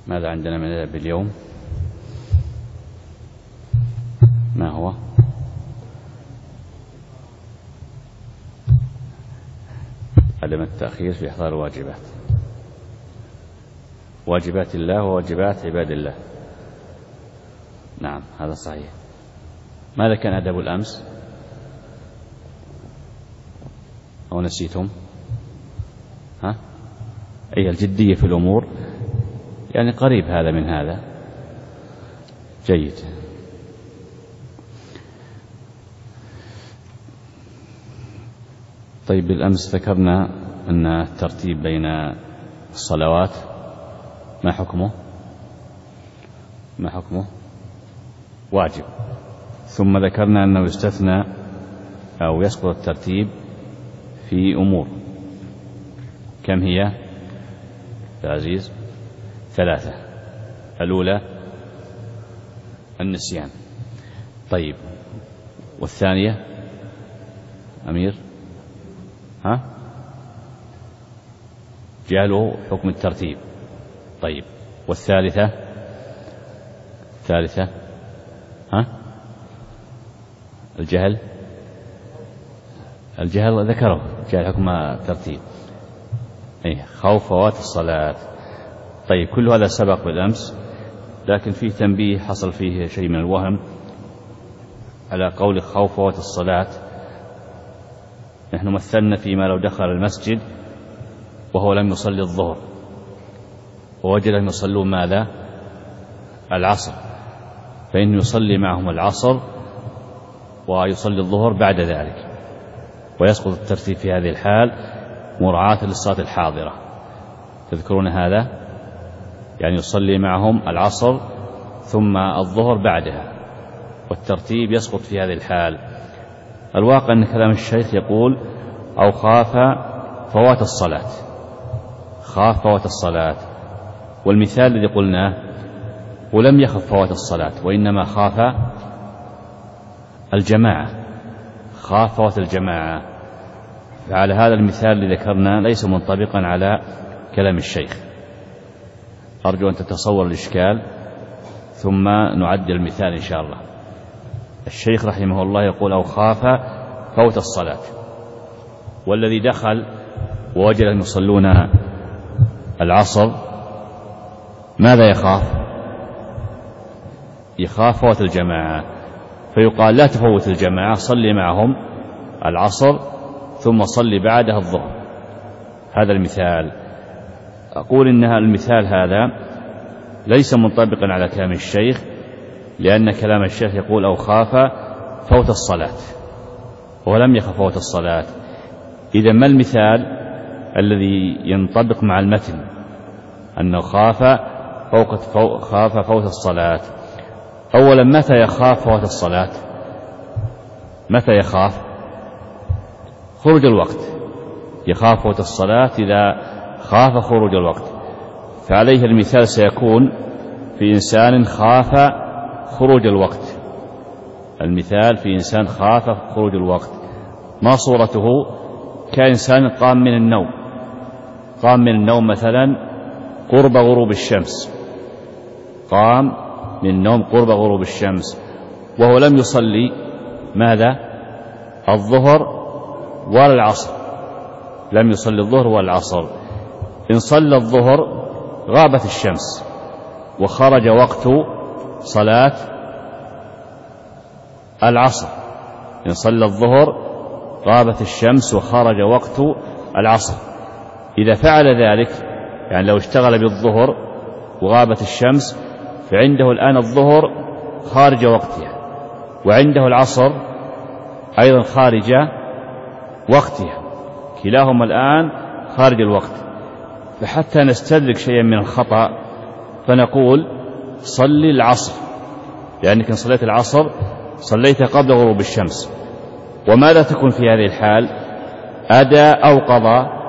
ماذا عندنا من الأدب اليوم؟ ما هو؟ عدم التأخير في إحضار الواجبات، واجبات الله وواجبات عباد الله. نعم هذا صحيح. ماذا كان أدب الأمس؟ أو نسيتم؟ أي الجدية في الأمور، يعني قريب هذا من هذا. جيد. طيب بالأمس ذكرنا أن الترتيب بين الصلوات ما حكمه؟ واجب. ثم ذكرنا أنه يستثنى أو يسقط الترتيب في أمور. كم هي يا عزيز؟ 3. الأولى النسيان. طيب والثانية أمير؟ جعله حكم الترتيب. طيب والثالثة؟ الجهل ذكره، جعل حكم الترتيب. خوف فوات الصلاة. طيب كل هذا سبق بالأمس، لكن فيه تنبيه حصل فيه شيء من الوهم على قول خوف فوات الصلاة. نحن مثلنا فيما لو دخل المسجد وهو لم يصلي الظهر ووجدهم يصلون ماذا؟ العصر، فإنه يصلي معهم العصر ويصلي الظهر بعد ذلك، ويسقط الترتيب في هذه الحال مراعاة للصلاة الحاضرة. تذكرون هذا؟ يعني يصلي معهم العصر ثم الظهر بعدها، والترتيب يسقط في هذه الحال. الواقع أن كلام الشيخ يقول أو خاف فوات الصلاة، والمثال الذي قلناه ولم يخف فوات الصلاة وإنما خاف فوات الجماعة. فعلى هذا المثال الذي ذكرنا ليس منطبقا على كلام الشيخ. أرجو أن تتصور الإشكال ثم نعدل المثال إن شاء الله. الشيخ رحمه الله يقول أو خاف فوت الصلاة، والذي دخل ووجدهم يصلون العصر ماذا يخاف فوت الجماعة، فيقال لا تفوت الجماعة، صلي معهم العصر ثم صلي بعدها الظهر. هذا المثال. أقول إن المثال هذا ليس منطبقا على كلام الشيخ، لأن كلام الشيخ يقول أو خاف فوت الصلاة ولم يخف فوت الصلاة. إذا ما المثال الذي ينطبق مع المتن؟ أنه خاف فوت الصلاة. أولا متى يخاف فوت الصلاة؟ متى يخاف؟ خروج الوقت. يخاف فوت الصلاة إذا خاف خروج الوقت، فعليه المثال سيكون في إنسان خاف خروج الوقت. المثال في إنسان خاف خروج الوقت. ما صورته؟ كإنسان قام من النوم مثلا قرب غروب الشمس، قام من النوم قرب غروب الشمس وهو لم يصلي ماذا؟ الظهر ولا العصر، لم يصلي الظهر ولا العصر. إن صلى الظهر غابت الشمس وخرج وقت صلاة العصر. إن صلى الظهر غابت الشمس وخرج وقت العصر. إذا فعل ذلك، يعني لو اشتغل بالظهر وغابت الشمس، فعنده الآن الظهر خارج وقتها، وعنده العصر أيضا خارج وقتها، كلاهما الآن خارج الوقت. فحتى نستدرك شيئا من الخطأ فنقول صلي العصر، لأنك إن صليت العصر صليت قبل غروب الشمس. وماذا تكون في هذه الحال؟ أداء أو قضاء؟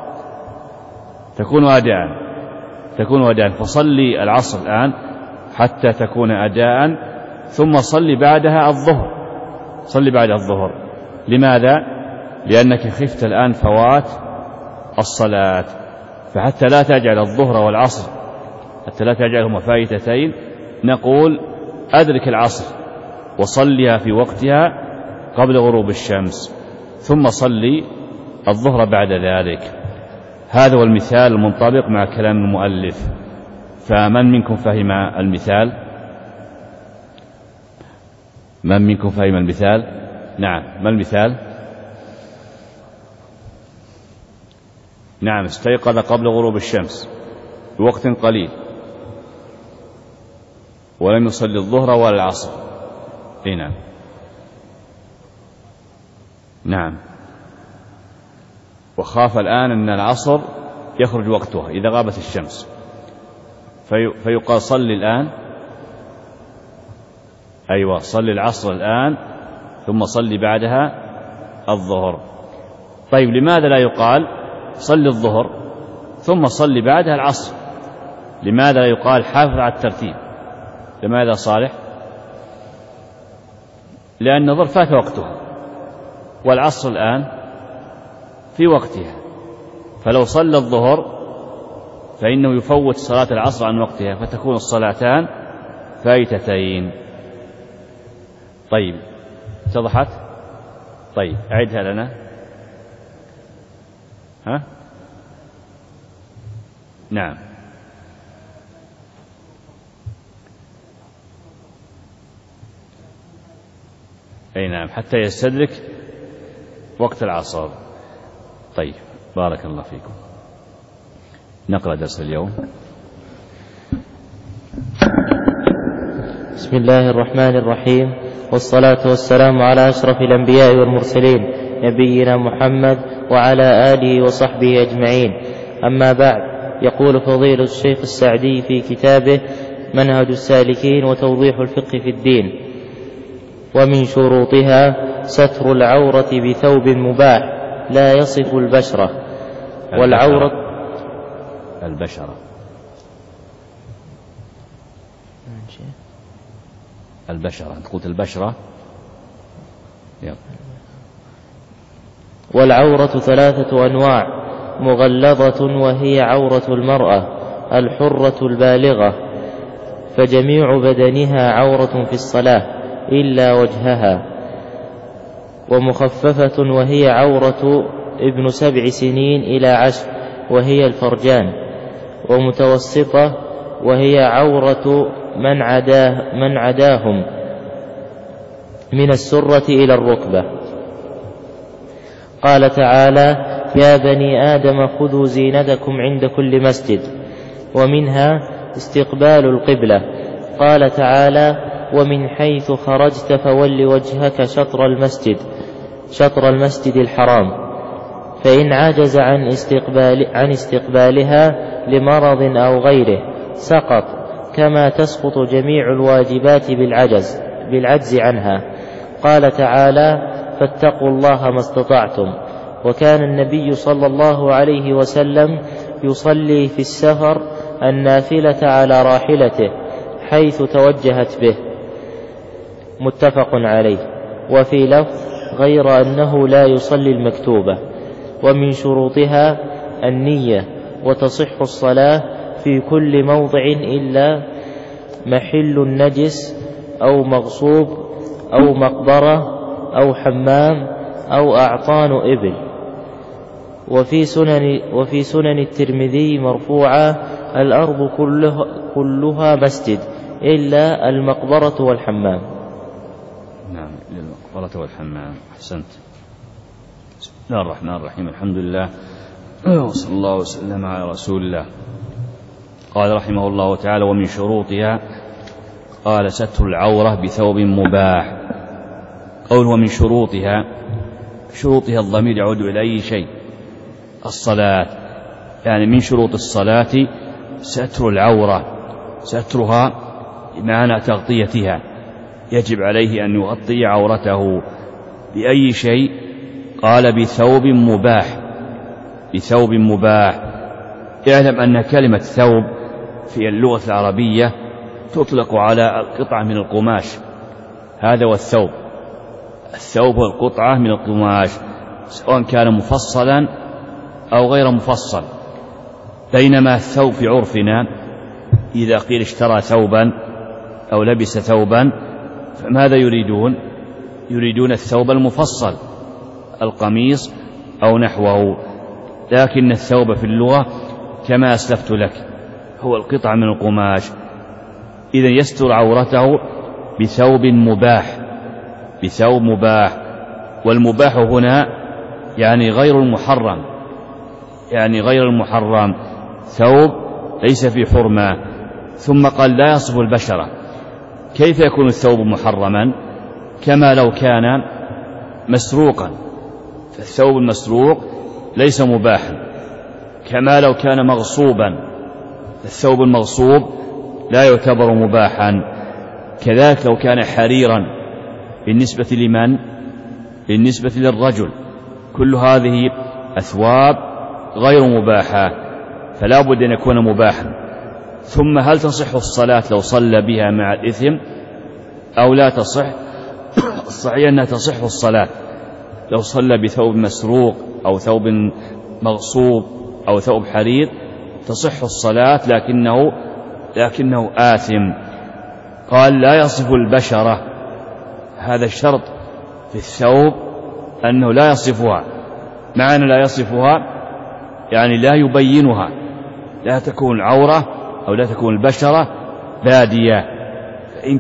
تكون أداء. فصلي العصر الآن حتى تكون أداء، ثم صلي بعدها الظهر. لماذا؟ لأنك خفت الآن فوات الصلاة، فحتى لا تجعل الظهر والعصر الثلاث ركعات هما فائتتين، نقول أدرك العصر وصليها في وقتها قبل غروب الشمس، ثم صلي الظهر بعد ذلك. هذا هو المثال المنطبق مع كلام المؤلف. فمن منكم فهم المثال؟ من منكم فهم المثال؟ نعم. ما المثال؟ نعم، استيقظ قبل غروب الشمس بوقت قليل ولم يصلي الظهر ولا العصر. نعم. نعم. وخاف الآن أن العصر يخرج وقتها إذا غابت الشمس، فيقال صلي الآن. أيوة، صلي العصر الآن ثم صلي بعدها الظهر. طيب، لماذا لا يقال صلي الظهر ثم صلي بعدها العصر؟ لماذا لا يقال حافظ على الترتيب؟ لماذا صالح؟ لأن الظهر فات وقتها والعصر الآن في وقتها، فلو صلى الظهر فإنه يفوت صلاة العصر عن وقتها، فتكون الصلاتان فائتتين. طيب، اتضحت؟ طيب، أعدها لنا. ها؟ نعم. أي نعم، حتى يستدرك وقت العصر. طيب، بارك الله فيكم. نقرأ درس اليوم. بسم الله الرحمن الرحيم، والصلاة والسلام على أشرف الأنبياء والمرسلين نبينا محمد وعلى آله وصحبه أجمعين. أما بعد، يقول فضيلة الشيخ السعدي في كتابه منهج السالكين وتوضيح الفقه في الدين: ومن شروطها ستر العورة بثوب مباح لا يصف البشرة. والعورة البشرة أنت قلت البشرة. والعورة 3 أنواع: مغلظة وهي عورة المرأة الحرة البالغة، فجميع بدنها عورة في الصلاة إلا وجهها. ومخففة وهي عورة ابن 7 سنين إلى 10 وهي الفرجان. ومتوسطة وهي عورة من عداهم من السرة إلى الركبة. قال تعالى: يا بني آدم خذوا زينتكم عند كل مسجد. ومنها استقبال القبلة. قال تعالى: ومن حيث خرجت فول وجهك شطر المسجد الحرام. فإن عجز عن استقبالها لمرض أو غيره سقط، كما تسقط جميع الواجبات بالعجز عنها. قال تعالى: فاتقوا الله ما استطعتم. وكان النبي صلى الله عليه وسلم يصلي في السفر النافلة على راحلته حيث توجهت به. متفق عليه. وفي لفظ غير أنه لا يصلي المكتوبة. ومن شروطها النية، وتصح الصلاة في كل موضع إلا محل النجس أو مغصوب أو مقبرة أو حمام أو أعطان إبل. وفي سنن الترمذي مرفوعة: الأرض كلها مسجد إلا المقبرة والحمام. نعم، المقبرة والحمام. أحسنت. بسم الله الرحمن الرحيم. الحمد لله وصلى الله وسلم على رسول الله. قال رحمه الله تعالى: ومن شروطها، قال: ستر العورة بثوب مباح. قول ومن شروطها، الضمير يعود إلى أي شيء؟ الصلاة. يعني من شروط الصلاة ستر العورة، سترها بمعنى تغطيتها، يجب عليه أن يغطي عورته بأي شيء. قال: بثوب مباح. اعلم أن كلمة ثوب في اللغة العربية تطلق على القطعة من القماش. هذا هو الثوب. الثوب هو القطعة من القماش، سواء كان مفصلا أو غير مفصل. بينما الثوب في عرفنا إذا قيل اشترى ثوبا أو لبس ثوبا فماذا يريدون؟ يريدون الثوب المفصل، القميص أو نحوه، لكن الثوب في اللغة كما أسلفت لك هو القطعة من القماش. إذا يستر عورته بثوب مباح، بثوب مباح، والمباح هنا يعني غير المحرم، يعني غير المحرم، ثوب ليس في حرمة. ثم قال لا يصف البشرة. كيف يكون الثوب محرما؟ كما لو كان مسروقا، فالثوب المسروق ليس مباحا. كما لو كان مغصوبا، الثوب المغصوب لا يعتبر مباحا. كذلك لو كان حريرا، بالنسبة لمن؟ بالنسبة للرجل. كل هذه أثواب غير مباحة، فلا بد أن يكون مباحا. ثم هل تصح الصلاة لو صلى بها مع الإثم أو لا تصح؟ الصحيح أنها تصح الصلاة لو صلى بثوب مسروق أو ثوب مغصوب أو ثوب حرير، تصح الصلاة، لكنه آثم. قال لا يصف البشرة، هذا الشرط في الثوب أنه لا يصفها. معنى لا يصفها يعني لا يبينها، لا تكون العورة أو لا تكون البشرة بادية. فإن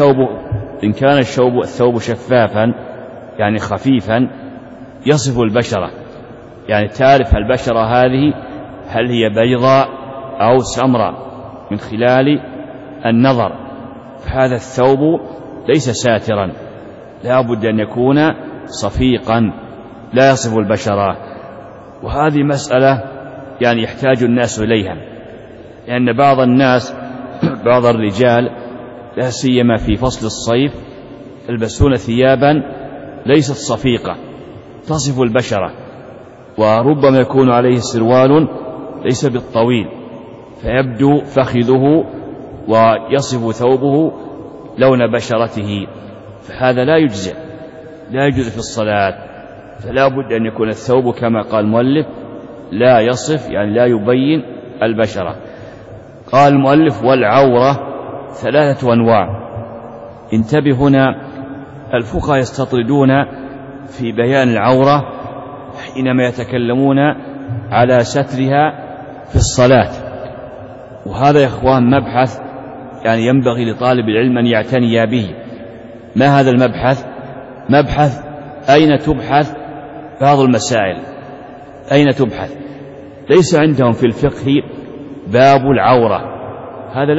كان الثوب شفافا يعني خفيفا يصف البشرة، يعني تعرف البشرة هذه هل هي بيضاء أو سمراء من خلال النظر، فهذا الثوب ليس ساترا، لا بد أن يكون صفيقا لا يصف البشرة. وهذه مسألة يعني يحتاج الناس إليها، لأن بعض الناس بعض الرجال لا سيما في فصل الصيف يلبسون ثيابا ليست صفيقة تصف البشرة، وربما يكون عليه سروال ليس بالطويل فيبدو فخذه ويصف ثوبه لون بشرته، فهذا لا يجزئ في الصلاة. فلا بد أن يكون الثوب كما قال المؤلف لا يصف، يعني لا يبين البشرة. قال المؤلف والعورة 3 أنواع. انتبه هنا، الفقهاء يستطردون في بيان العورة حينما يتكلمون على سترها في الصلاة، وهذا يا إخوان مبحث يعني ينبغي لطالب العلم أن يعتني به. ما هذا المبحث؟ مبحث أين تبحث بعض المسائل، أين تبحث. ليس عندهم في الفقه باب العورة، هذا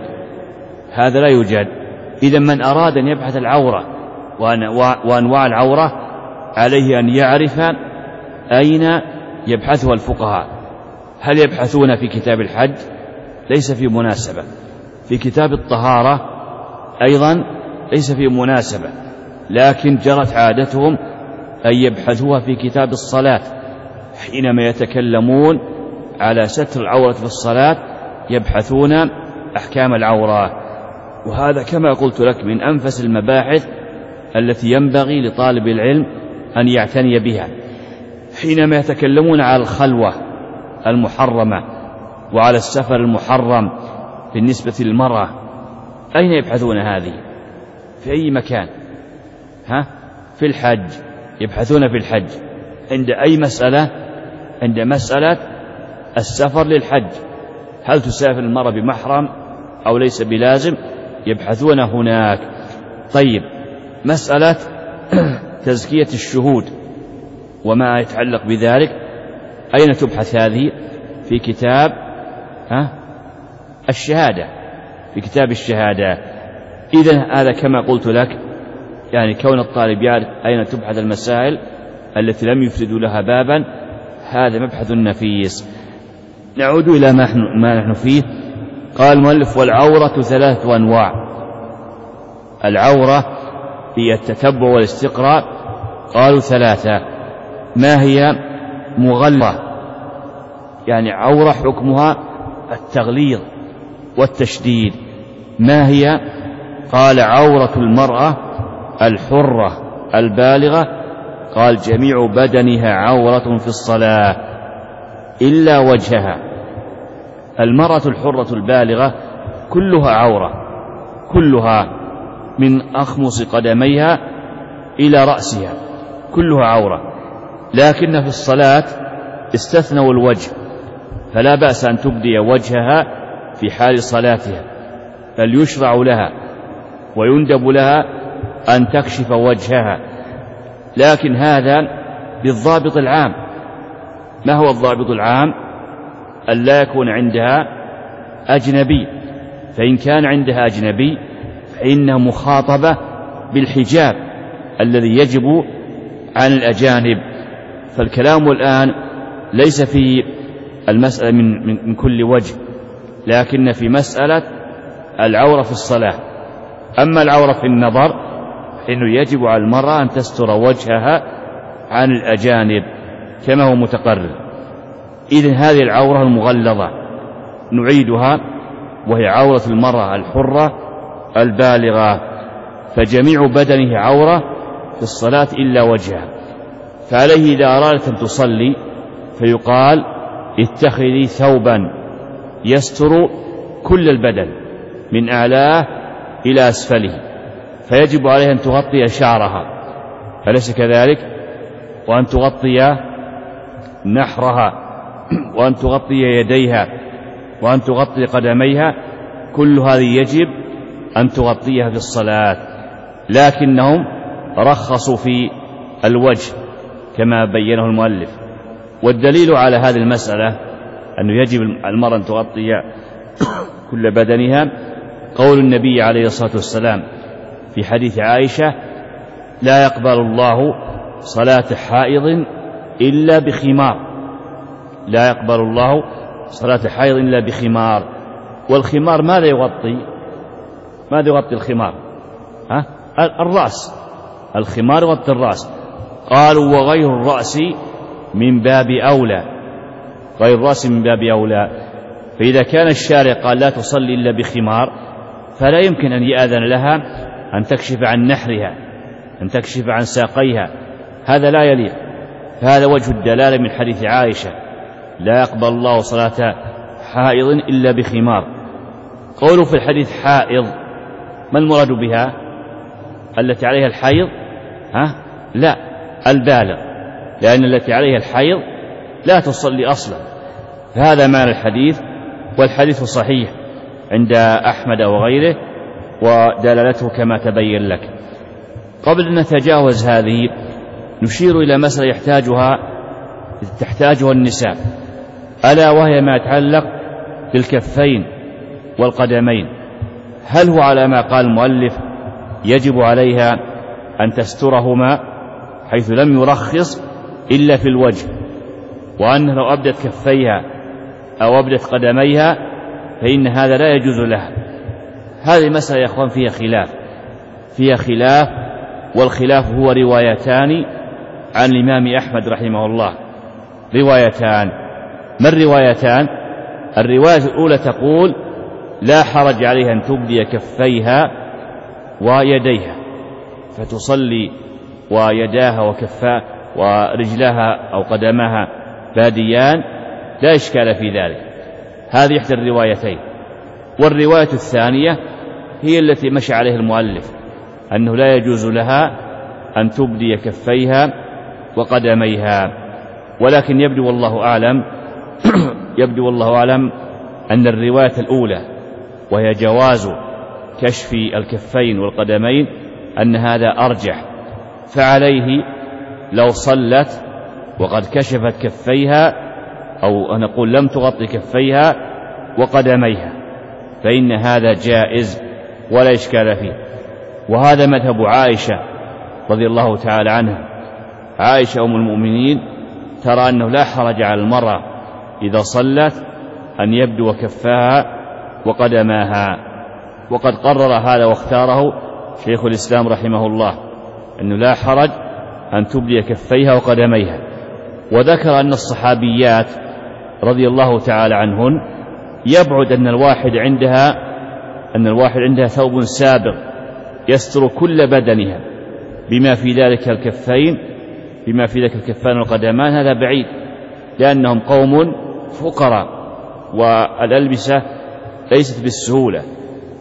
لا يوجد. إذا من أراد أن يبحث العورة وأنواع العورة عليه أن يعرف أين يبحثها الفقهاء. هل يبحثون في كتاب الحج؟ ليس في مناسبة. في كتاب الطهارة أيضا ليس في مناسبة، لكن جرت عادتهم أن يبحثوها في كتاب الصلاة. حينما يتكلمون على ستر العورة في الصلاة يبحثون أحكام العورة، وهذا كما قلت لك من أنفس المباحث التي ينبغي لطالب العلم أن يعتني بها. حينما يتكلمون على الخلوة المحرمة وعلى السفر المحرم بالنسبة للمرأة، أين يبحثون هذه؟ في أي مكان؟ في الحج، يبحثون في الحج. عند أي مسألة؟ عند مسألة السفر للحج، هل تسافر المرأة بمحرم أو ليس بلازم؟ يبحثون هناك. طيب، مسألة تزكية الشهود وما يتعلق بذلك أين تبحث هذه؟ في كتاب الشهادة، في كتاب الشهادة. إذن هذا كما قلت لك يعني كون الطالب يعرف أين تبحث المسائل التي لم يفردوا لها بابا، هذا مبحث نفيس. نعود إلى ما نحن فيه. قال المؤلف والعورة 3 أنواع. العورة هي التتبع والاستقراء، قالوا 3. ما هي؟ مغلظة، يعني عورة حكمها التغليظ والتشديد. ما هي؟ قال عورة المرأة الحرة البالغة، قال جميع بدنها عورة في الصلاة إلا وجهها. المرأة الحرة البالغة كلها عورة، كلها من أخمص قدميها إلى رأسها كلها عورة، لكن في الصلاة استثنوا الوجه، فلا بأس أن تبدي وجهها في حال صلاتها، بل يشرع لها ويندب لها أن تكشف وجهها، لكن هذا بالضابط العام. ما هو الضابط العام؟ أن لا يكون عندها أجنبي، فإن كان عندها أجنبي فإنها مخاطبة بالحجاب الذي يجب عن الأجانب. فالكلام الآن ليس في المسألة من كل وجه، لكن في مسألة العورة في الصلاة. أما العورة في النظر فإنه يجب على المرأة أن تستر وجهها عن الأجانب كما هو متقرر. إذن هذه العورة المغلظة نعيدها، وهي عورة المرأة الحرة البالغة، فجميع بدنه عورة في الصلاة إلا وجهها. فعليه إذا أرادت أن تصلي فيقال اتخذي ثوبا يستر كل البدن من أعلاه إلى أسفله، فيجب عليها أن تغطي شعرها، أليس كذلك؟ وأن تغطي نحرها، وأن تغطي يديها، وأن تغطي قدميها، كل هذه يجب أن تغطيها في الصلاة، لكنهم رخصوا في الوجه كما بينه المؤلف. والدليل على هذه المسألة أنه يجب المرأة أن تغطي كل بدنها قول النبي عليه الصلاة والسلام في حديث عائشة: لا يقبل الله صلاة حائض إلا بخمار. لا يقبل الله صلاة حائض إلا بخمار. والخمار ماذا يغطي؟ ماذا يغطي الخمار؟ الرأس. الخمار يغطي الرأس. قالوا وغير الرأس من باب أولى، غير الرأس من باب أولى. فإذا كان الشارع قال لا تصلي إلا بخمار، فلا يمكن أن يأذن لها أن تكشف عن نحرها، أن تكشف عن ساقيها، هذا لا يليق. فهذا وجه الدلالة من حديث عائشة: لا يقبل الله صلاة حائض إلا بخمار. قوله في الحديث حائض، ما المراد بها؟ التي عليها الحيض؟ لا، البالغ، لأن التي عليها الحيض لا تصلي أصلا. فهذا معنى الحديث، والحديث صحيح عند أحمد وغيره، ودلالته كما تبين لك. قبل أن نتجاوز هذه نشير إلى مسألة تحتاجها النساء، ألا وهي ما يتعلق بالكفين والقدمين. هل هو على ما قال المؤلف يجب عليها أن تسترهما حيث لم يرخص إلا في الوجه، وأنه لو أبدت كفيها أو أبدت قدميها فإن هذا لا يجوز لها؟ هذه مسألة يا أخوان فيها خلاف، والخلاف هو روايتان عن الإمام أحمد رحمه الله، روايتان. ما الروايتان؟ الرواية الأولى تقول لا حرج عليها أن تبدي كفيها ويديها، فتصلي ويداها وكفاها ورجلها أو قدمها باديان، لا إشكال في ذلك. هذه إحدى الروايتين. والرواية الثانية هي التي مشى عليها المؤلف، أنه لا يجوز لها أن تبدي كفيها وقدميها. ولكن يبدو والله أعلم أن الرواية الأولى، وهي جواز كشف الكفين والقدمين، أن هذا أرجح. فعليه لو صلت وقد كشفت كفيها، أو نقول لم تغطي كفيها وقدميها، فإن هذا جائز ولا إشكال فيه. وهذا مذهب عائشة رضي الله تعالى عنها. عائشة أم المؤمنين ترى أنه لا حرج على المرأة إذا صلت أن يبدو كفاها وقدماها، وقد قرر هذا واختاره شيخ الإسلام رحمه الله، أنه لا حرج أن تبدي كفيها وقدميها. وذكر أن الصحابيات رضي الله تعالى عنهن يبعد أن الواحد عندها ثوب سابغ يستر كل بدنها بما في ذلك الكفين والقدمان، هذا بعيد، لأنهم قوم فقراء والألبسة ليست بالسهولة،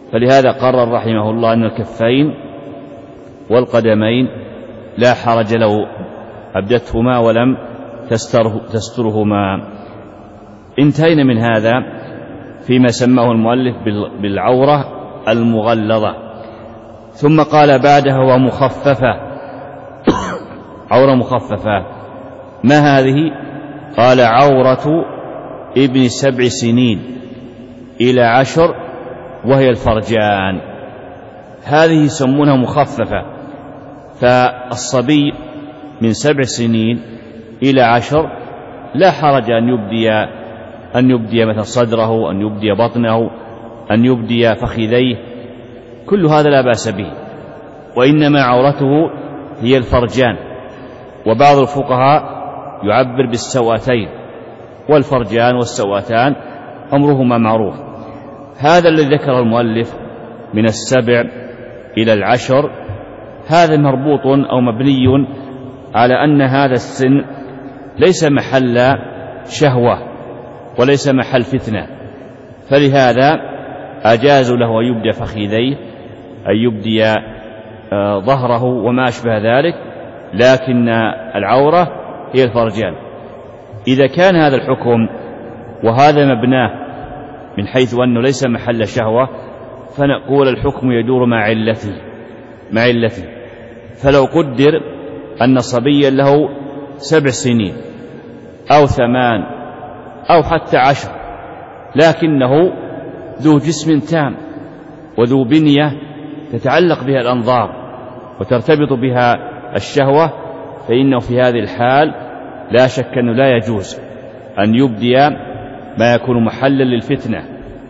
فلهذا قرر رحمه الله أن الكفين والقدمين لا حرج لو أبدتهما ولم تسترهما. انتهينا من هذا فيما سماه المؤلف بالعورة المغلظة. ثم قال بعدها ومخففة، عورة مخففة، ما هذه؟ قال عورة ابن 7 سنين إلى 10 وهي الفرجان، هذه يسمونها مخففة. فالصبي من 7 سنين إلى 10 لا حرج أن يبدي مثلا صدره، أن يبدي بطنه، أن يبدي فخذيه، كل هذا لا بأس به، وإنما عورته هي الفرجان. وبعض الفقهاء يعبر بالسواتين، والفرجان والسواتان أمرهما معروف. هذا الذي ذكر المؤلف من 7 إلى 10 هذا مربوط أو مبني على أن هذا السن ليس محل شهوة وليس محل فتنة، فلهذا أجازوا له أن يبدي فخذيه، أن يبدي ظهره وما أشبه ذلك، لكن العورة هي الفرجان. إذا كان هذا الحكم وهذا مبناه من حيث أنه ليس محل شهوة، فنقول الحكم يدور مع علته. فلو قدر أن صبيا له 7 سنين أو 8 أو حتى 10، لكنه ذو جسم تام وذو بنية تتعلق بها الأنظار وترتبط بها الشهوة، فإنه في هذه الحال لا شك أنه لا يجوز أن يبدي ما يكون محلا للفتنة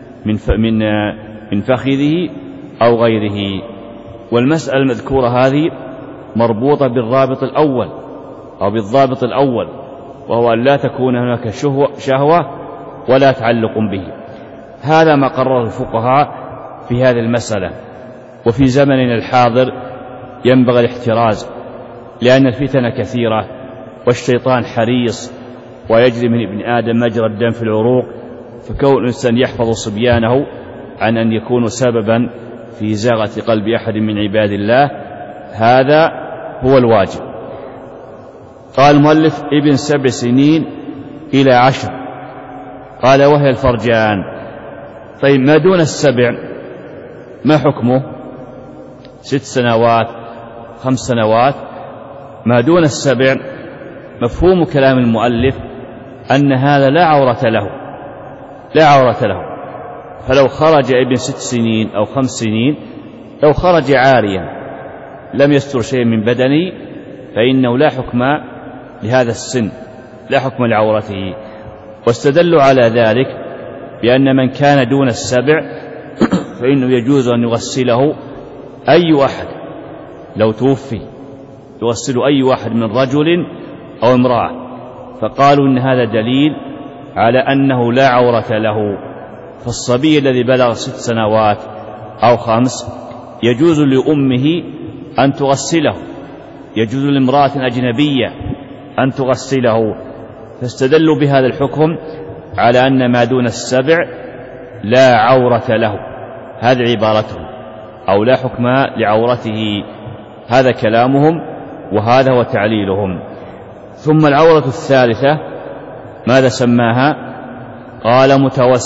من فخذه أو غيره. والمسألة المذكورة هذه مربوطة بالرابط الأول أو بالضابط الأول، وهو أن لا تكون هناك شهوة ولا تعلق به. هذا ما قرره الفقهاء في هذه المسألة. وفي زمننا الحاضر ينبغي الاحتراز، لأن الفتن كثيرة والشيطان حريص ويجري من ابن آدم مجرى الدم في العروق، فكون الإنسان يحفظ صبيانه عن أن يكونوا سببا في زاغة قلب أحد من عباد الله، هذا هو الواجب. قال المؤلف ابن 7 سنين إلى 10، قال وهي الفرجان. طيب ما دون 7 ما حكمه؟ 6 سنوات 5 سنوات. ما دون 7 مفهوم كلام المؤلف أن هذا لا عورة له. فلو خرج ابن 6 سنين أو 5 سنين، لو خرج عاريا لم يستر شيء من بدنه، فإنه لا حكم لهذا السن، لا حكم لعورته. واستدلوا على ذلك بأن من كان دون 7 فإنه يجوز أن يغسله أي أحد، لو توفي يغسل أي واحد من رجل أو امرأة، فقالوا إن هذا دليل على أنه لا عورة له. فالصبي الذي بلغ 6 سنوات أو 5 يجوز لأمه أن تغسله، يجوز لامرأة أجنبية أن تغسله، فاستدلوا بهذا الحكم على أن ما دون 7 لا عورة له. هذه عبارتهم، أو لا حكم لعورته، هذا كلامهم وهذا هو تعليلهم. ثم العورة الثالثة ماذا سماها؟ قال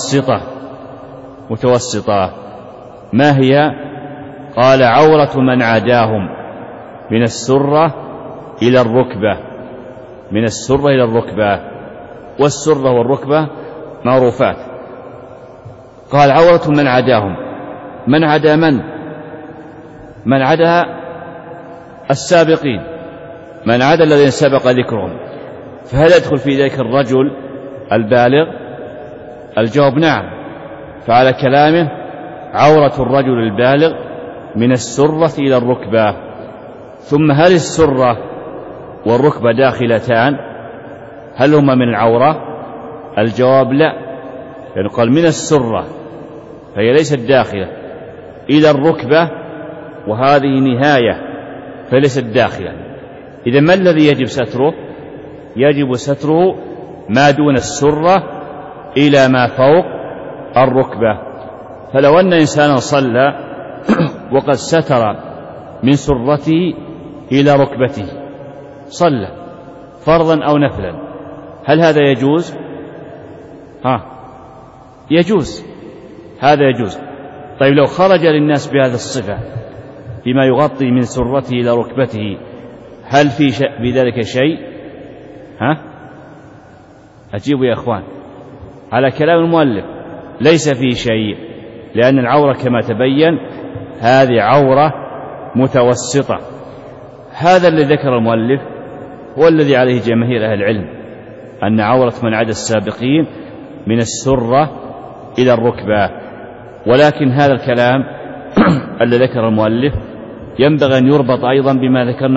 متوسطة. ما هي؟ قال عورة من عداهم من السرة إلى الركبة، والسرة والركبة معروفات. قال عورة من عداهم، من عدا من عدا السابقين، من عدا الذين سبق ذكرهم. فهل يدخل في ذلك الرجل البالغ؟ الجواب نعم. فعلى كلامه عورة الرجل البالغ من السرة إلى الركبة. ثم هل السرة والركبة داخلتان؟ هل هما من العورة؟ الجواب لا، يعني قال من السرة فهي ليست داخلة، إلى الركبة وهذه نهاية فليست داخلة. إذا ما الذي يجب ستره؟ يجب ستره ما دون السرة إلى ما فوق الركبة. فلو أن إنسانا صلى وقد ستر من سرته إلى ركبته، صلى فرضا أو نفلا، هل هذا يجوز؟ يجوز، هذا يجوز. طيب لو خرج للناس بهذه الصفة بما يغطي من سرته إلى ركبته، هل في ذلك شيء؟ أجيبوا يا أخوان على كلام المؤلف، ليس فيه شيء، لأن العورة كما تبين هذه عورة متوسطة. هذا الذي ذكر المؤلف هو الذي عليه جماهير أهل العلم، أن عورة من عدا السابقين من السرة إلى الركبة. ولكن هذا الكلام الذي ذكر المؤلف ينبغي أن يربط أيضا بما ذكرنا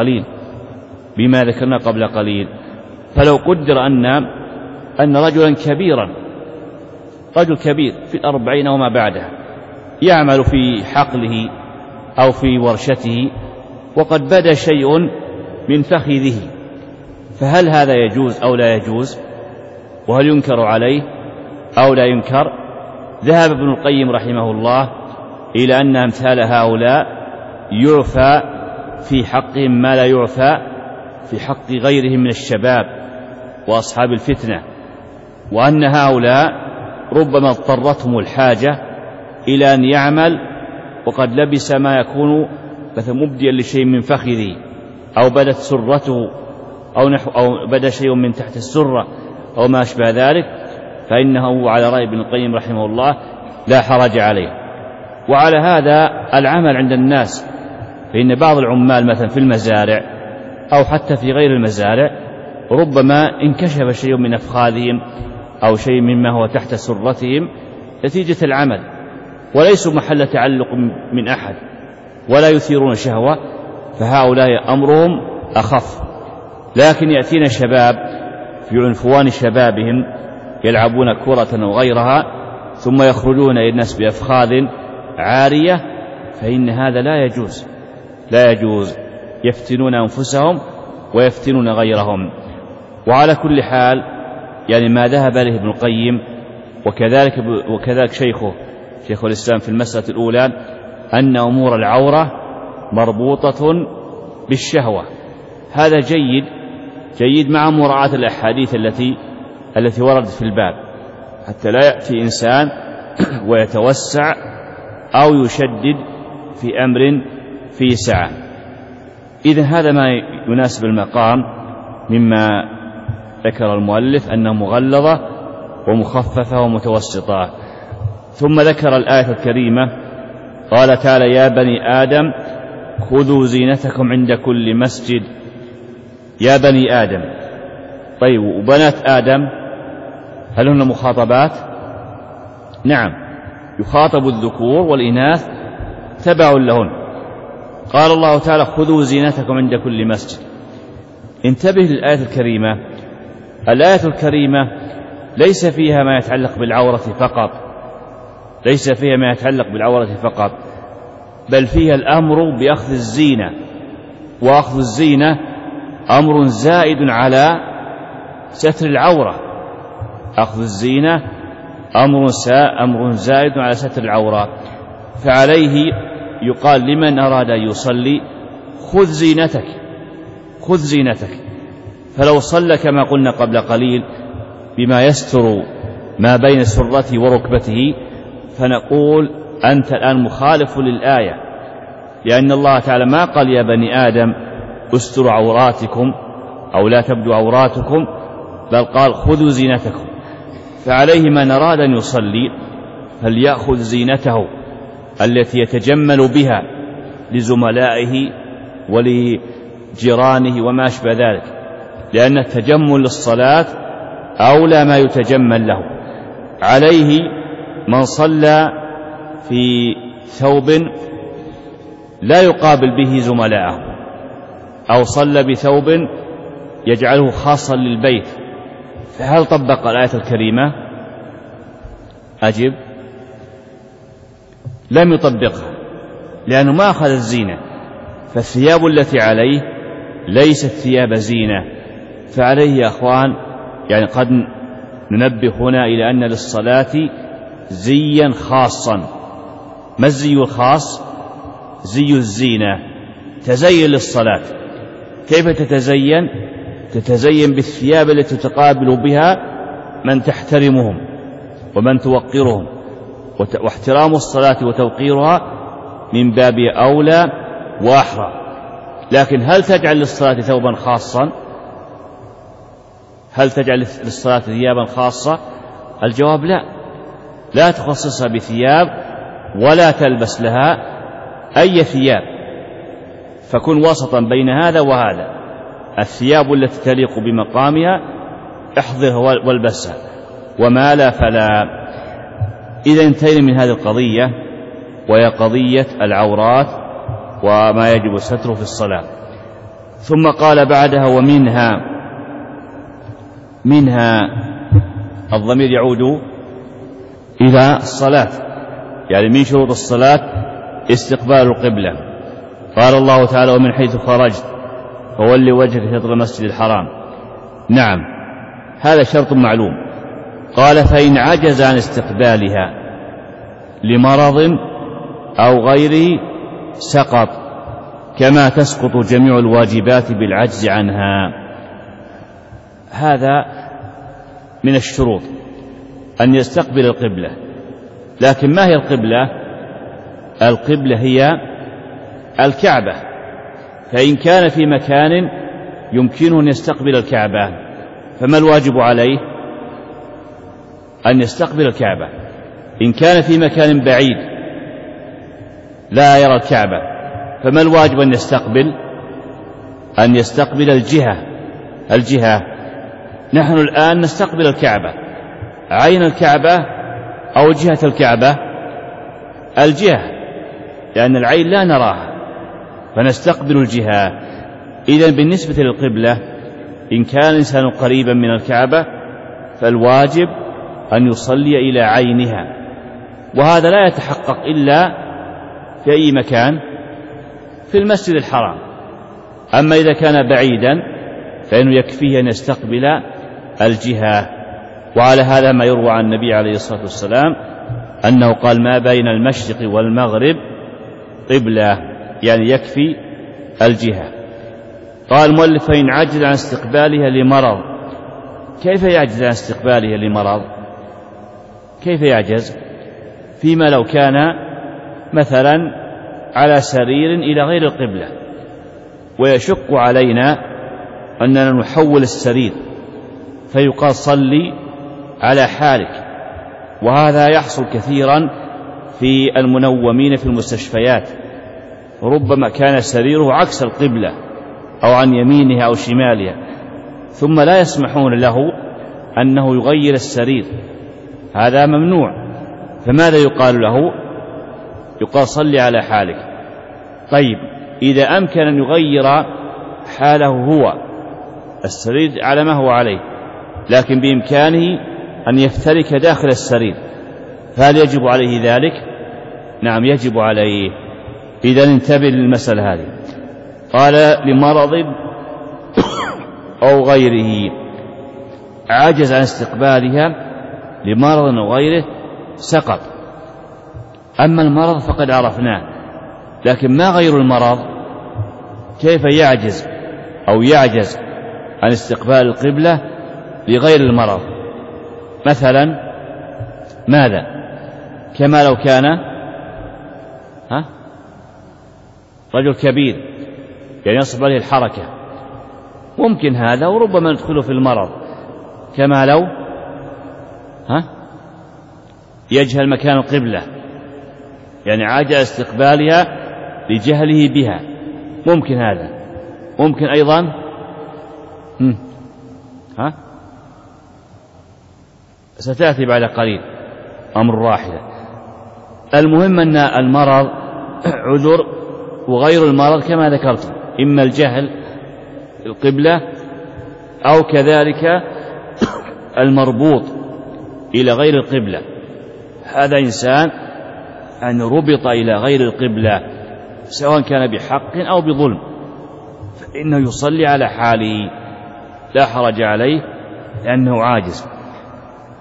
قبل قليل. فلو قدر أن رجلا كبيرا، رجل كبير في 40 وما بعده، يعمل في حقله أو في ورشته وقد بدا شيء من فخذه، فهل هذا يجوز أو لا يجوز؟ وهل ينكر عليه أو لا ينكر؟ ذهب ابن القيم رحمه الله إلى أن أمثال هؤلاء يعفى في حقهم ما لا يعفى في حق غيرهم من الشباب وأصحاب الفتنة، وأن هؤلاء ربما اضطرتهم الحاجة إلى أن يعمل وقد لبس ما يكون مثل مبديا لشيء من فخذه، أو بدت سرته أو بدا شيء من تحت السرة أو ما أشبه ذلك، فإنه على رأي ابن القيم رحمه الله لا حرج عليه. وعلى هذا العمل عند الناس، فإن بعض العمال مثلا في المزارع أو حتى في غير المزارع ربما انكشف شيء من أفخاذهم أو شيء مما هو تحت سرتهم نتيجة العمل، وليسوا محل تعلق من أحد ولا يثيرون شهوة، فهؤلاء أمرهم أخف. لكن يأتينا شباب في عنفوان شبابهم يلعبون كرة أو غيرها ثم يخرجون إلى الناس بأفخاذ عارية، فإن هذا لا يجوز، يفتنون أنفسهم ويفتنون غيرهم. وعلى كل حال يعني ما ذهب له ابن القيم وكذلك شيخ الإسلام في المسألة الأولى أن أمور العورة مربوطة بالشهوة، هذا جيد مع مراعاة الأحاديث التي وردت في الباب، حتى لا يأتي إنسان ويتوسع أو يشدد في أمر فيه سعة. إذن هذا ما يناسب المقام مما ذكر المؤلف أنه مغلظة ومخففة ومتوسطة. ثم ذكر الآية الكريمة قال تعالى: يا بني آدم خذوا زينتكم عند كل مسجد. يا بني آدم، طيب وبنات آدم هل هن مخاطبات؟ نعم، يخاطب الذكور والإناث تبع لهن. قال الله تعالى: خذوا زينتكم عند كل مسجد. انتبه للآية الكريمة، الآية الكريمة ليس فيها ما يتعلق بالعورة فقط، بل فيها الأمر بأخذ الزينة، وأخذ الزينة أمر زائد على ستر العورة. أخذ الزينة أمر زائد على ستر العورة، فعليه يقال لمن أراد أن يصلي: خذ زينتك. فلو صلى كما قلنا قبل قليل بما يستر ما بين سرته وركبته فنقول: أنت الآن مخالف للآية، لأن الله تعالى ما قال يا بني آدم استروا عوراتكم أو لا تبدوا عوراتكم، بل قال خذوا زينتكم. فعليه من أراد أن يصلي فليأخذ زينته التي يتجمل بها لزملائه ولجيرانه وما أشبه ذلك، لأن التجمل للصلاة أولى ما يتجمل له. عليه من صلى في ثوب لا يقابل به زملائه، أو صلى بثوب يجعله خاصا للبيت، فهل طبق الآية الكريمة؟ أجب: لم يطبقها، لأنه ما أخذ الزينة، فالثياب التي عليه ليست ثياب زينة. فعليه يا أخوان يعني قد ننبه هنا إلى أن للصلاة زيا خاصا. ما الزي الخاص؟ زي الزينة، تزين للصلاة. كيف تتزين؟ تتزين بالثياب التي تقابل بها من تحترمهم ومن توقرهم، واحترام الصلاة وتوقيرها من باب أولى وأحرى. لكن هل تجعل للصلاة ثوبا خاصا؟ هل تجعل للصلاة ثيابا خاصة؟ الجواب لا، لا تخصصها بثياب ولا تلبس لها أي ثياب، فكن وسطا بين هذا وهذا. الثياب التي تليق بمقامها احضرها والبسها، وما لا فلا. إذا انتهينا من هذه القضية، وهي قضية العورات وما يجب ستره في الصلاة. ثم قال بعدها منها الضمير يعود إلى الصلاة، يعني من شروط الصلاة استقبال القبلة. قال الله تعالى: ومن حيث خرجت فول وجهك شطر المسجد الحرام. نعم، هذا شرط معلوم. قال: فإن عجز عن استقبالها لمرض أو غيره سقط، كما تسقط جميع الواجبات بالعجز عنها. هذا من الشروط أن يستقبل القبلة. لكن ما هي القبلة؟ القبلة هي الكعبة، فإن كان في مكان يمكنه أن يستقبل الكعبة فما الواجب عليه؟ أن يستقبل الكعبة. إن كان في مكان بعيد لا يرى الكعبة فما الواجب؟ أن يستقبل الجهة. نحن الآن نستقبل الكعبة، عين الكعبة أو جهة الكعبة؟ الجهة، لأن العين لا نراها فنستقبل الجهة. إذن بالنسبة للقبلة إن كان الإنسان قريبا من الكعبة فالواجب أن يصلي إلى عينها، وهذا لا يتحقق إلا في أي مكان؟ في المسجد الحرام. أما إذا كان بعيدا فإنه يكفيه أن يستقبل الجهة. وعلى هذا ما يروى عن النبي عليه الصلاة والسلام أنه قال: ما بين المشرق والمغرب قبلة، يعني يكفي الجهة. قال المؤلف: فإن عجز عن استقبالها لمرض. كيف يعجز عن استقبالها لمرض؟ كيف يعجز؟ فيما لو كان مثلا على سرير إلى غير القبلة ويشق علينا أننا نحول السرير فيقال: صلي على حالك. وهذا يحصل كثيرا في المنومين في المستشفيات، ربما كان سريره عكس القبلة أو عن يمينها أو شمالها، ثم لا يسمحون له أنه يغير السرير، هذا ممنوع. فماذا يقال له؟ يقال: صلي على حالك. طيب، إذا أمكن أن يغير حاله هو السرير على ما هو عليه، لكن بإمكانه أن يفترك داخل السرير، فهل يجب عليه ذلك؟ نعم، يجب عليه. إذا انتبه للمسألة هذه. قال: لمرض أو غيره عجز عن استقبالها لمرض أو غيره سقط. أما المرض فقد عرفناه، لكن ما غير المرض؟ كيف يعجز أو يعجز عن استقبال القبلة لغير المرض؟ مثلا ماذا؟ كما لو كان رجل كبير يعني يصعب عليه الحركة، ممكن هذا، وربما ندخله في المرض. كما لو يجهل مكان القبلة، يعني عاجز استقبالها لجهله بها، ممكن هذا. ممكن أيضا ستأتي بعد قليل أمر راحلة. المهم أن المرض عذر، وغير المرض كما ذكرت إما الجهل القبلة أو كذلك المربوط إلى غير القبلة. هذا إنسان أن ربط إلى غير القبلة سواء كان بحق أو بظلم، فإنه يصلي على حاله لا حرج عليه لأنه عاجز.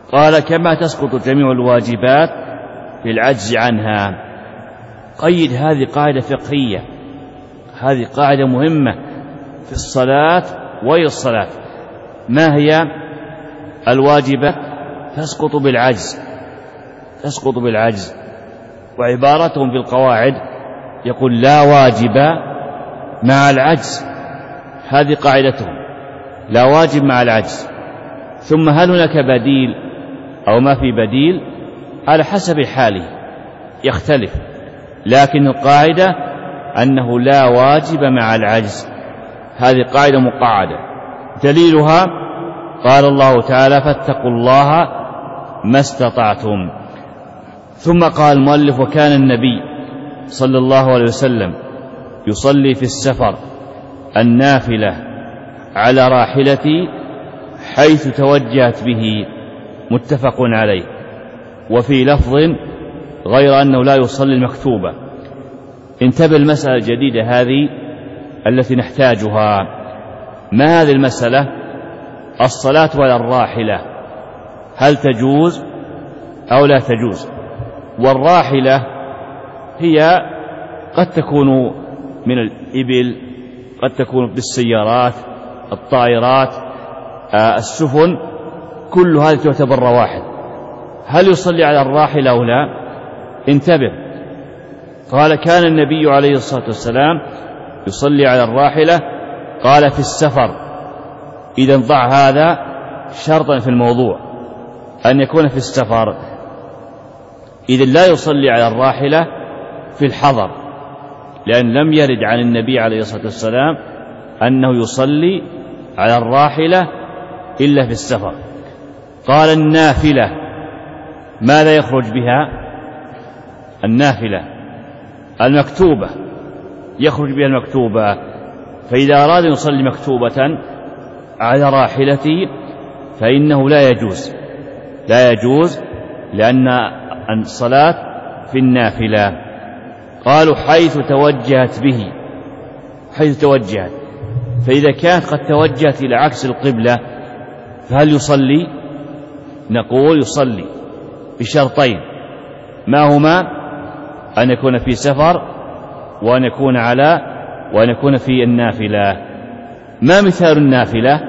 قال كما تسقط جميع الواجبات للعجز عنها. قيد هذه قاعدة فقهية، هذه قاعدة مهمة في الصلاة وغير الصلاة. ما هي الواجبات؟ تسقط بالعجز، تسقط بالعجز. وعبارتهم في القواعد يقول لا واجب مع العجز، هذه قاعدتهم، لا واجب مع العجز. ثم هل هناك بديل أو ما في بديل؟ على حسب حاله يختلف، لكن القاعدة أنه لا واجب مع العجز، هذه قاعدة مقعدة. دليلها قال الله تعالى فاتقوا الله ما استطعتم. ثم قال المؤلف وكان النبي صلى الله عليه وسلم يصلي في السفر النافلة على راحلتي حيث توجهت به، متفق عليه. وفي لفظ غير أنه لا يصلي المكتوبة. انتبه المسألة الجديدة هذه التي نحتاجها. ما هذه المسألة؟ الصلاة على الراحلة هل تجوز أو لا تجوز؟ والراحلة هي قد تكون من الإبل، قد تكون بالسيارات، الطائرات، السفن، كل هذه تعتبر رواحل. هل يصلي على الراحلة أو لا؟ انتبه. قال كان النبي عليه الصلاة والسلام يصلي على الراحلة، قال في السفر. إذا ضع هذا شرطا في الموضوع أن يكون في السفر. إذا لا يصلي على الراحلة في الحضر، لأن لم يرد عن النبي عليه الصلاة والسلام أنه يصلي على الراحلة إلا في السفر. قال النافلة ماذا يخرج بها؟ النافلة المكتوبة، يخرج بها المكتوبة. فإذا أراد أن يصلي مكتوبة على راحلته فإنه لا يجوز، لا يجوز، لأن الصلاة في النافلة. قالوا حيث توجهت به، حيث توجهت، فإذا كانت قد توجهت إلى عكس القبلة فهل يصلي؟ نقول يصلي بشرطين، ما هما؟ أن يكون في سفر، وأن يكون في النافلة. ما مثال النافلة؟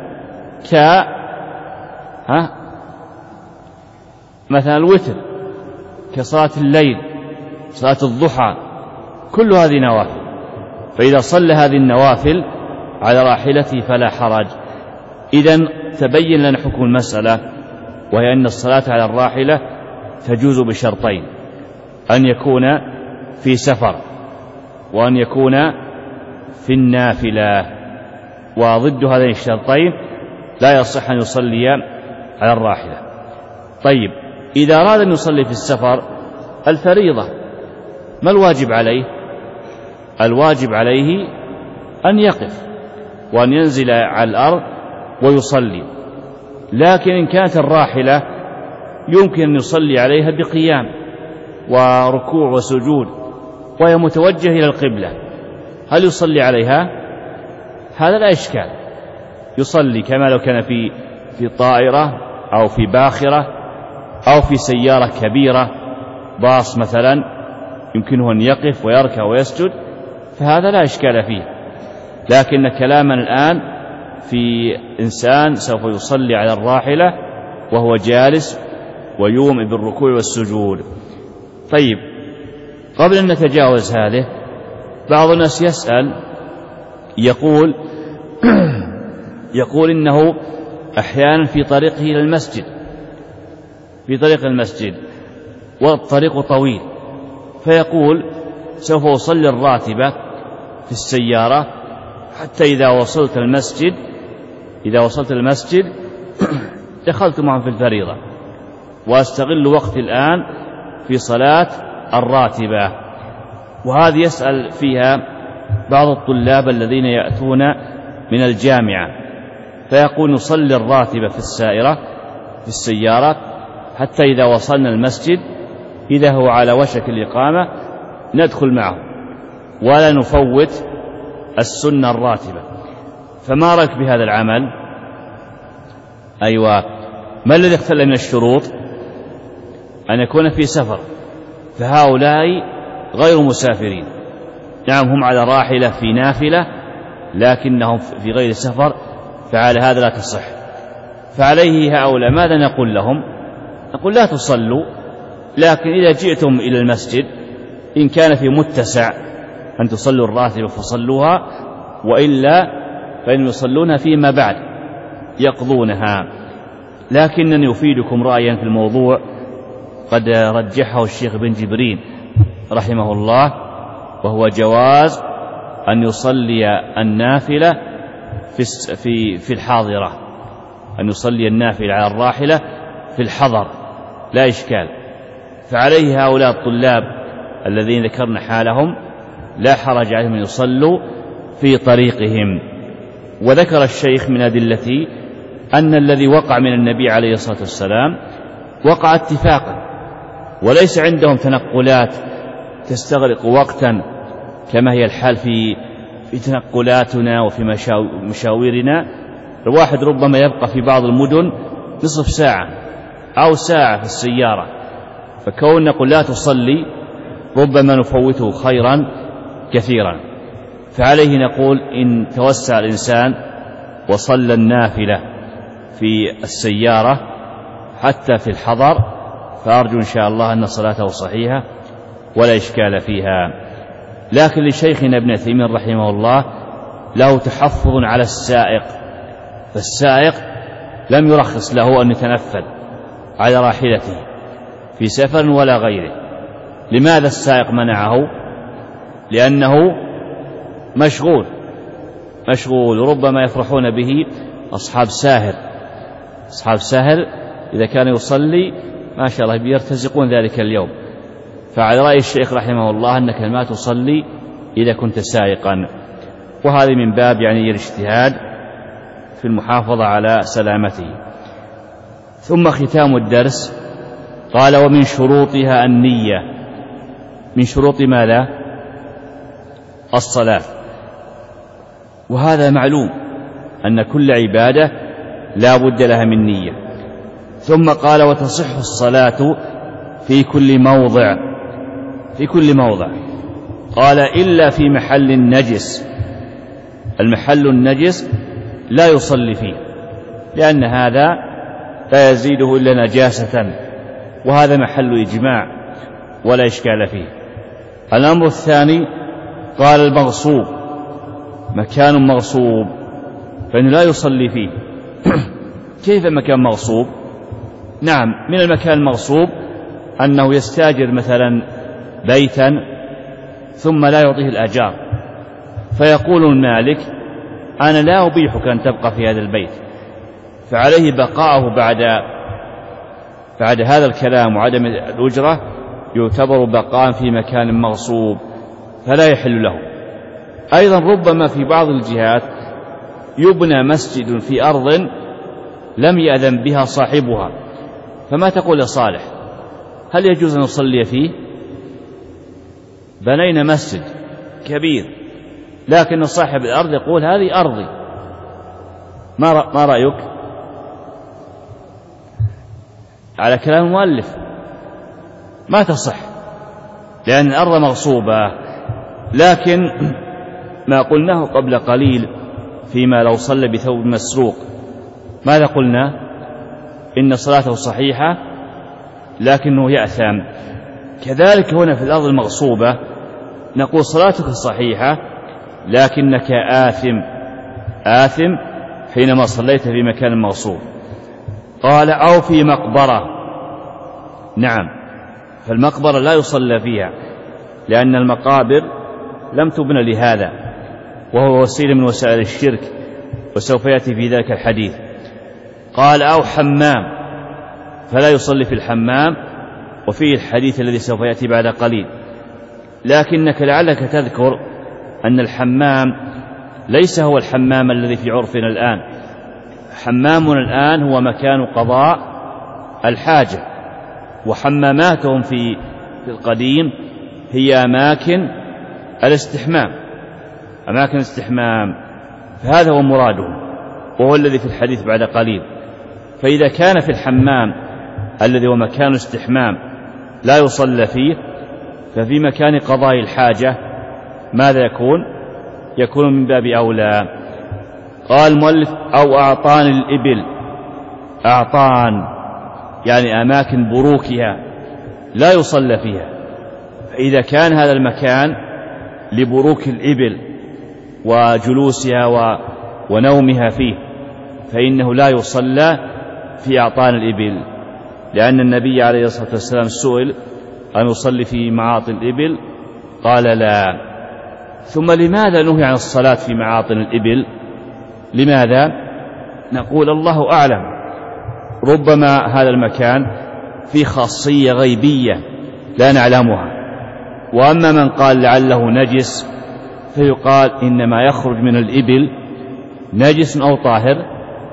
مثلا الوتر، كصلاة الليل، صلاة الضحى، كل هذه نوافل. فإذا صلى هذه النوافل على راحلته فلا حرج. إذن تبين لنا حكم المسألة، وهي أن الصلاة على الراحلة تجوز بشرطين: أن يكون في سفر، وأن يكون في النافلة. وضد هذين الشرطين لا يصح أن يصلي على الراحلة. طيب، إذا أراد أن يصلي في السفر الفريضة، ما الواجب عليه؟ الواجب عليه أن يقف وأن ينزل على الأرض ويصلي. لكن إن كانت الراحلة يمكن أن يصلي عليها بقيام وركوع وسجود وهي متوجه إلى القبلة، هل يصلي عليها؟ هذا لا إشكال، يصلي كما لو كان في طائرة أو في باخرة أو في سيارة كبيرة، باص مثلا، يمكنه أن يقف ويركع ويسجد، فهذا لا إشكال فيه. لكن كلامنا الآن في إنسان سوف يصلي على الراحلة وهو جالس ويوم بالركوع والسجود. طيب، قبل أن نتجاوز هذه، بعض الناس يسأل يقول إنه أحيانا في طريقه إلى المسجد، في طريق المسجد والطريق طويل، فيقول سوف أصلي الراتبة في السيارة حتى إذا وصلت المسجد دخلت معهم في الفريضة وأستغل وقتي الآن في صلاة الراتبة. وهذه يسأل فيها بعض الطلاب الذين يأتون من الجامعة، فيقول نصلي الراتبة في السيارة حتى إذا وصلنا المسجد إذا هو على وشك الإقامة ندخل معه ولا نفوت السنة الراتبة. فما رأيك بهذا العمل؟ أيوة، ما الذي اختل من الشروط؟ أن يكون في سفر، فهؤلاء غير مسافرين، نعم هم على راحلة في نافلة لكنهم في غير سفر، فعلى هذا لا تصح. فعليه هؤلاء ماذا نقول لهم؟ نقول لا تصلوا، لكن إذا جئتم إلى المسجد إن كان في متسع أن تصلوا الراتبة فصلوها، وإلا فإن يصلونها فيما بعد يقضونها. لكنني أفيدكم رأيا في الموضوع قد رجحه الشيخ بن جبرين رحمه الله، وهو جواز أن يصلي النافلة في الحاضرة، أن يصلي النافلة على الراحلة في الحضر لا إشكال. فعليه هؤلاء الطلاب الذين ذكرنا حالهم لا حرج عليهم أن يصلوا في طريقهم. وذكر الشيخ من أدلته أن الذي وقع من النبي عليه الصلاة والسلام وقع اتفاقا، وليس عندهم تنقلات تستغرق وقتا كما هي الحال في تنقلاتنا وفي مشاويرنا. الواحد ربما يبقى في بعض المدن نصف ساعة أو ساعة في السيارة، فكون نقول لا تصلي ربما نفوته خيرا كثيرا. فعليه نقول إن توسع الإنسان وصلى النافلة في السيارة حتى في الحضر فأرجو إن شاء الله أن صلاته صحيحة ولا إشكال فيها. لكن لشيخنا ابن عثيمين رحمه الله له تحفظ على السائق، فالسائق لم يرخص له أن يتنفل على راحلته في سفر ولا غيره. لماذا السائق منعه؟ لأنه مشغول ربما يفرحون به أصحاب ساهر إذا كان يصلي ما شاء الله بيرتزقون ذلك اليوم. فعلى رأي الشيخ رحمه الله أنك ما تصلي إذا كنت سائقا، وهذه من باب يعني الاجتهاد في المحافظة على سلامته. ثم ختام الدرس قال ومن شروطها النية. من شروط ماذا؟ الصلاة، وهذا معلوم أن كل عبادة لا بد لها من نية. ثم قال وتصح الصلاة في كل موضع قال إلا في محل النجس. المحل النجس لا يصلي فيه، لأن هذا لا يزيده إلا نجاسة، وهذا محل إجماع ولا إشكال فيه. الأمر الثاني قال المغصوب، مكان مغصوب فإنه لا يصلي فيه. كيف مكان مغصوب؟ نعم من المكان المغصوب أنه يستاجر مثلا بيتا ثم لا يعطيه الأجار، فيقول المالك أنا لا أبيحك أن تبقى في هذا البيت، فعليه بقاءه بعد هذا الكلام وعدم الأجرة يعتبر بقاء في مكان مغصوب فلا يحل له. أيضا ربما في بعض الجهات يبنى مسجد في أرض لم يأذن بها صاحبها، فما تقول لصالح هل يجوز أن نصلي فيه؟ بنينا مسجد كبير لكن صاحب الأرض يقول هذه أرضي، ما رأيك؟ على كلام المؤلف ما تصح لأن الأرض مغصوبة. لكن ما قلناه قبل قليل فيما لو صلى بثوب مسروق ماذا قلنا؟ إن صلاته صحيحة لكنه يأثم. كذلك هنا في الأرض المغصوبة نقول صلاتك صحيحة لكنك آثم حينما صليت في مكان مغصوب. قال أو في مقبرة. نعم، فالمقبرة لا يصلى فيها لأن المقابر لم تبنى لهذا، وهو وسيلة من وسائل الشرك، وسوف يأتي في ذلك الحديث. قال أو حمام، فلا يصلي في الحمام، وفيه الحديث الذي سوف يأتي بعد قليل. لكنك لعلك تذكر أن الحمام ليس هو الحمام الذي في عرفنا الآن. حمامنا الآن هو مكان قضاء الحاجة، وحماماتهم في القديم هي أماكن الاستحمام، فهذا هو مرادهم، وهو الذي في الحديث بعد قليل. فإذا كان في الحمام الذي هو مكان استحمام لا يصلى فيه، ففي مكان قضاء الحاجة ماذا يكون؟ يكون من باب أولى. قال المؤلف: أو أعطان الإبل، أعطان يعني أماكن بروكها لا يصلى فيها، فإذا كان هذا المكان لبروك الإبل وجلوسها ونومها فيه فإنه لا يصلى في أعطان الإبل، لأن النبي عليه الصلاة والسلام سئل أن يصلي في معاطن الإبل قال لا. ثم لماذا نهي عن الصلاة في معاطن الإبل؟ لماذا؟ نقول الله أعلم، ربما هذا المكان فيه خاصية غيبية لا نعلمها. وأما من قال لعله نجس فيقال إنما يخرج من الإبل نجس أو طاهر،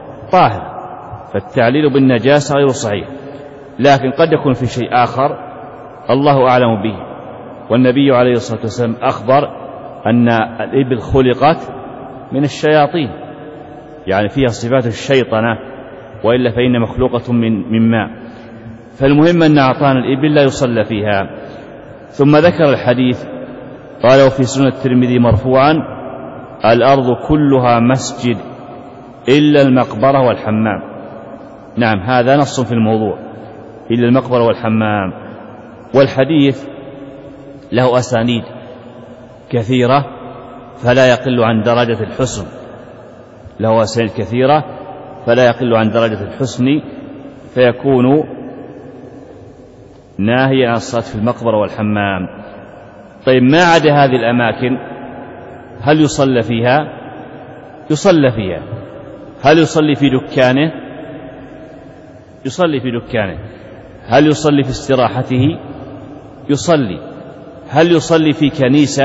فالتعليل بالنجاسة غير صحيح، لكن قد يكون في شيء آخر الله أعلم به. والنبي عليه الصلاة والسلام أخبر أن الإبل خلقت من الشياطين، يعني فيها صفات الشيطنة، وإلا فإن مخلوقة من ماء. فالمهم أن أعطان الإبل لا يصلى فيها. ثم ذكر الحديث قال: وفي سنن الترمذي مرفوعا: الأرض كلها مسجد إلا المقبرة والحمام. نعم، هذا نص في الموضوع، إلا المقبرة والحمام. والحديث له أسانيد كثيرة فلا يقل عن درجة الحسن، له أسانيد كثيرة فلا يقل عن درجة الحسن، فيكون ناهيا عن الصلاة في المقبرة والحمام. طيب، ما عدا هذه الأماكن هل يصلى فيها؟ يصلى فيها. هل يصلي في دكانه؟ يصلي في دكانه. هل يصلي في استراحته؟ يصلي. هل يصلي في كنيسة؟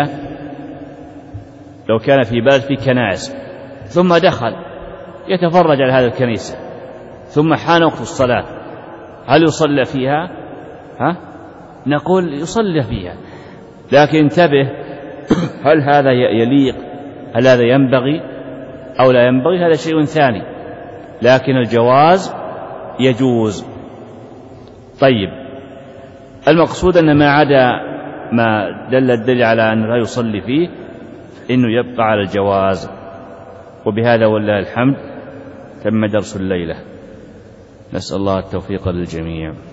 لو كان في بلد في كنائس ثم دخل يتفرج على هذه الكنيسة ثم حان وقت الصلاة، هل يصلى فيها؟ نقول يصلى فيها، لكن انتبه، هل هذا يليق؟ هل هذا ينبغي أو لا ينبغي؟ هذا شيء ثاني، لكن الجواز يجوز. طيب، المقصود أن ما عدا ما دل الدليل على أن لا يصلي فيه إنه يبقى على الجواز. وبهذا والله الحمد تم درس الليلة، نسأل الله التوفيق للجميع.